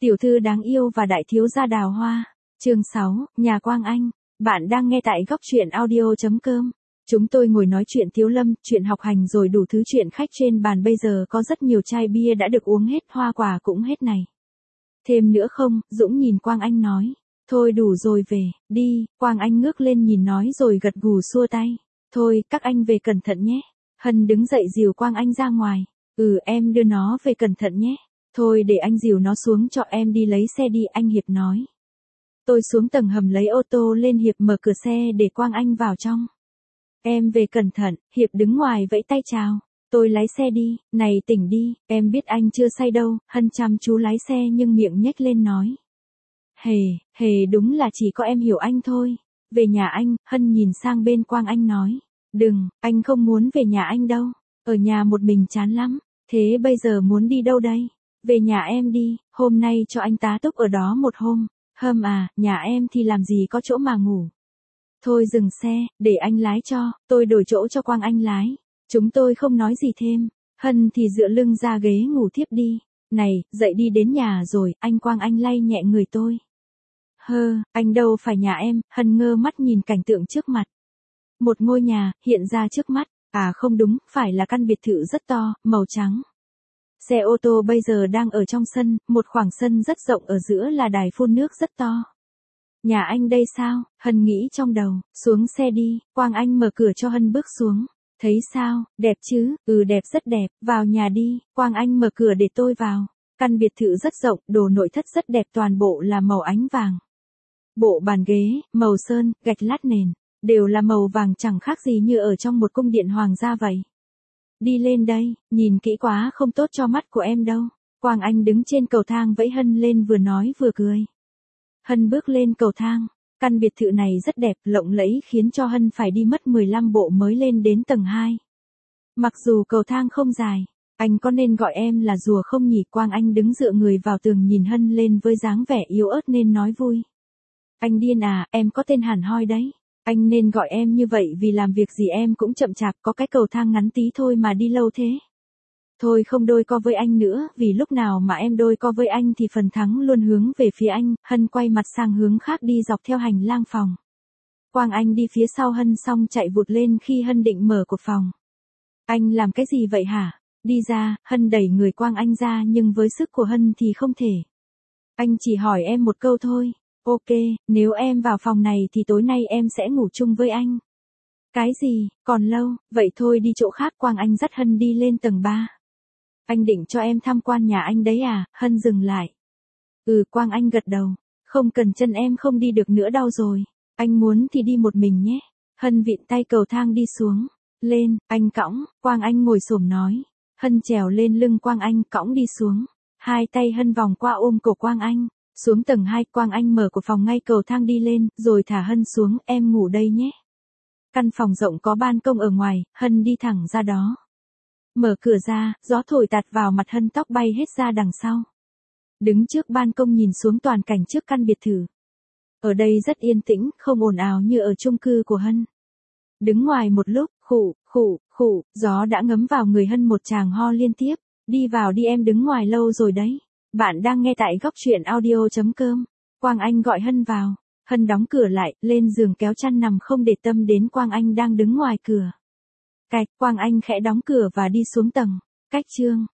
Tiểu thư đáng yêu và đại thiếu gia đào hoa. Chương 6, nhà Quang Anh. Bạn đang nghe tại góc truyện audio.com. Chúng tôi ngồi nói chuyện thiếu lâm, chuyện học hành rồi đủ thứ chuyện khách trên bàn, bây giờ có rất nhiều chai bia đã được uống hết, hoa quả cũng hết này. Thêm nữa không? Dũng nhìn Quang Anh nói. Thôi đủ rồi, về, đi. Quang Anh ngước lên nhìn nói rồi gật gù xua tay. Thôi, các anh về cẩn thận nhé. Hân đứng dậy dìu Quang Anh ra ngoài. Em đưa nó về cẩn thận nhé. Thôi để anh dìu nó xuống cho, em đi lấy xe đi, anh Hiệp nói. Tôi xuống tầng hầm lấy ô tô lên, Hiệp mở cửa xe để Quang Anh vào trong. Em về cẩn thận. Hiệp đứng ngoài vẫy tay chào. Tôi lái xe đi. Này tỉnh đi, em biết anh chưa say đâu. Hân chăm chú lái xe nhưng miệng nhếch lên nói. Hề, đúng là chỉ có em hiểu anh thôi. Về nhà anh. Hân nhìn sang bên Quang Anh nói. Đừng, anh không muốn về nhà anh đâu. Ở nhà một mình chán lắm. Thế bây giờ muốn đi đâu đây? Về nhà em đi, hôm nay cho anh tá túc ở đó một hôm. Nhà em thì làm gì có chỗ mà ngủ. Thôi dừng xe, để anh lái cho, tôi đổi chỗ cho Quang Anh lái. Chúng tôi không nói gì thêm. Hân thì dựa lưng ra ghế ngủ thiếp đi. Này, dậy đi, đến nhà rồi. Anh Quang Anh lay nhẹ người tôi. Anh đâu phải nhà em. Hân ngơ mắt nhìn cảnh tượng trước mặt. Một ngôi nhà hiện ra trước mắt. À không đúng, phải là căn biệt thự rất to, màu trắng. Xe ô tô bây giờ đang ở trong sân, một khoảng sân rất rộng, ở giữa là đài phun nước rất to. Nhà anh đây sao? Hân nghĩ trong đầu. Xuống xe đi. Quang Anh mở cửa cho Hân bước xuống. Thấy sao, đẹp chứ? Đẹp, rất đẹp, vào nhà đi. Quang Anh mở cửa để tôi vào. Căn biệt thự rất rộng, đồ nội thất rất đẹp, toàn bộ là màu ánh vàng. Bộ bàn ghế, màu sơn, gạch lát nền, đều là màu vàng, chẳng khác gì như ở trong một cung điện hoàng gia vậy. Đi lên đây, nhìn kỹ quá không tốt cho mắt của em đâu. Quang Anh đứng trên cầu thang vẫy Hân lên, vừa nói vừa cười. Hân bước lên cầu thang. Căn biệt thự này rất đẹp, lộng lẫy, khiến cho Hân phải đi mất 15 bộ mới lên đến tầng 2. Mặc dù cầu thang không dài, anh có nên gọi em là rùa không nhỉ? Quang Anh đứng dựa người vào tường nhìn Hân lên với dáng vẻ yếu ớt nên nói vui. Anh điên à, em có tên hẳn hoi đấy. Anh nên gọi em như vậy vì làm việc gì em cũng chậm chạp, có cái cầu thang ngắn tí thôi mà đi lâu thế. Thôi không đôi co với anh nữa, vì lúc nào mà em đôi co với anh thì phần thắng luôn hướng về phía anh. Hân quay mặt sang hướng khác đi dọc theo hành lang phòng. Quang Anh đi phía sau Hân xong chạy vụt lên khi Hân định mở cửa phòng. Anh làm cái gì vậy hả? Đi ra. Hân đẩy người Quang Anh ra nhưng với sức của Hân thì không thể. Anh chỉ hỏi em một câu thôi. Ok, nếu em vào phòng này thì tối nay em sẽ ngủ chung với anh. Cái gì, còn lâu, vậy thôi đi chỗ khác. Quang Anh dắt Hân đi lên tầng 3. Anh định cho em tham quan nhà anh đấy à? Hân dừng lại. Quang Anh gật đầu. Không cần, chân em không đi được nữa, đau rồi. Anh muốn thì đi một mình nhé. Hân vịn tay cầu thang đi xuống. Lên, anh cõng. Quang Anh ngồi xổm nói. Hân trèo lên lưng Quang Anh, cõng đi xuống. Hai tay Hân vòng qua ôm cổ Quang Anh. Xuống tầng 2, Quang Anh mở cửa phòng ngay cầu thang đi lên, rồi thả Hân xuống. Em ngủ đây nhé. Căn phòng rộng có ban công ở ngoài, Hân đi thẳng ra đó. Mở cửa ra, gió thổi tạt vào mặt Hân, tóc bay hết ra đằng sau. Đứng trước ban công nhìn xuống toàn cảnh trước căn biệt thự. Ở đây rất yên tĩnh, không ồn ào như ở chung cư của Hân. Đứng ngoài một lúc, khụ, gió đã ngấm vào người Hân, một tràng ho liên tiếp. Đi vào đi, em đứng ngoài lâu rồi đấy. Bạn đang nghe tại góc truyện audio.com. Quang Anh gọi Hân vào. Hân đóng cửa lại, lên giường kéo chăn nằm, không để tâm đến Quang Anh đang đứng ngoài cửa. Cạch, Quang Anh khẽ đóng cửa và đi xuống tầng. Cách chương.